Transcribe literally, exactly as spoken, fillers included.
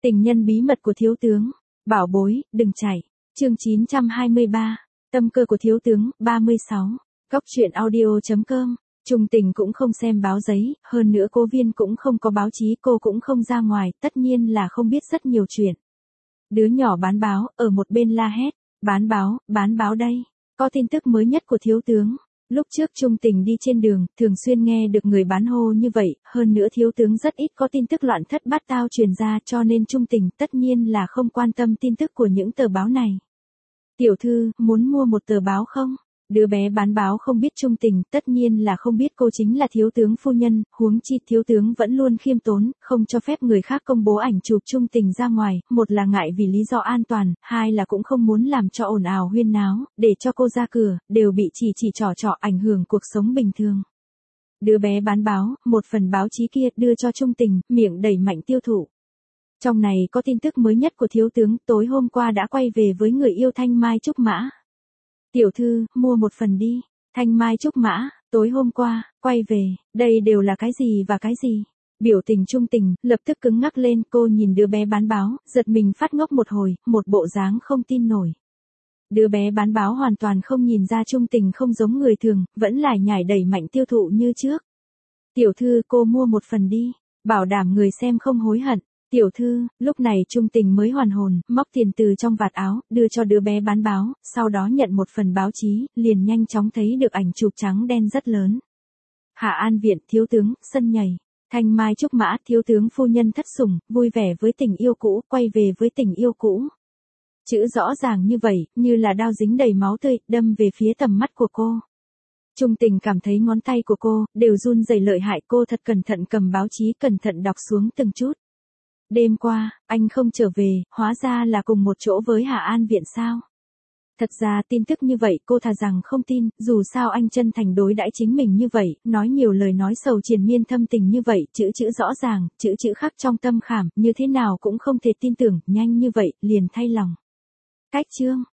Tình nhân bí mật của thiếu tướng. Bảo bối, đừng chạy. Chương chín trăm hai mươi ba. Tâm cơ của thiếu tướng, ba mươi sáu. Cóc truyện audio chấm com. Trung Tình cũng không xem báo giấy, hơn nữa cô Viên cũng không có báo chí, cô cũng không ra ngoài, tất nhiên là không biết rất nhiều chuyện. Đứa nhỏ bán báo, ở một bên la hét, bán báo, bán báo đây, có tin tức mới nhất của thiếu tướng. Lúc trước Trung Tình đi trên đường, thường xuyên nghe được người bán hô như vậy, hơn nữa thiếu tướng rất ít có tin tức loạn thất bát tao truyền ra, cho nên Trung Tình tất nhiên là không quan tâm tin tức của những tờ báo này. Tiểu thư, muốn mua một tờ báo không? Đứa bé bán báo không biết Trung Tình, tất nhiên là không biết cô chính là thiếu tướng phu nhân, huống chi thiếu tướng vẫn luôn khiêm tốn, không cho phép người khác công bố ảnh chụp Trung Tình ra ngoài, một là ngại vì lý do an toàn, hai là cũng không muốn làm cho ồn ào huyên náo, để cho cô ra cửa, đều bị chỉ chỉ trỏ trỏ ảnh hưởng cuộc sống bình thường. Đứa bé bán báo, một phần báo chí kia đưa cho Trung Tình, miệng đẩy mạnh tiêu thụ. Trong này có tin tức mới nhất của thiếu tướng, tối hôm qua đã quay về với người yêu Thanh Mai Trúc Mã. Tiểu thư, mua một phần đi. Thanh Mai Trúc Mã, tối hôm qua, quay về, đây đều là cái gì và cái gì? Biểu tình Trung Tình, lập tức cứng ngắc lên, cô nhìn đứa bé bán báo, giật mình phát ngốc một hồi, một bộ dáng không tin nổi. Đứa bé bán báo hoàn toàn không nhìn ra Trung Tình không giống người thường, vẫn lải nhải đẩy mạnh tiêu thụ như trước. Tiểu thư, cô mua một phần đi, bảo đảm người xem không hối hận. Tiểu thư, lúc này Trung Tình mới hoàn hồn, móc tiền từ trong vạt áo, đưa cho đứa bé bán báo, sau đó nhận một phần báo chí, liền nhanh chóng thấy được ảnh chụp trắng đen rất lớn. Hạ An Viện, thiếu tướng, sân nhảy. Thanh Mai Trúc Mã, thiếu tướng phu nhân thất sủng, vui vẻ với tình yêu cũ, quay về với tình yêu cũ. Chữ rõ ràng như vậy, như là đao dính đầy máu tươi, đâm về phía tầm mắt của cô. Trung Tình cảm thấy ngón tay của cô, đều run rẩy lợi hại, cô thật cẩn thận cầm báo chí, cẩn thận đọc xuống từng chút. Đêm qua, anh không trở về, hóa ra là cùng một chỗ với Hạ An Viện sao? Thật ra tin tức như vậy cô thà rằng không tin, dù sao anh chân thành đối đãi chính mình như vậy, nói nhiều lời nói sầu triền miên thâm tình như vậy, chữ chữ rõ ràng, chữ chữ khắc trong tâm khảm, như thế nào cũng không thể tin tưởng, nhanh như vậy, liền thay lòng. Cách chương,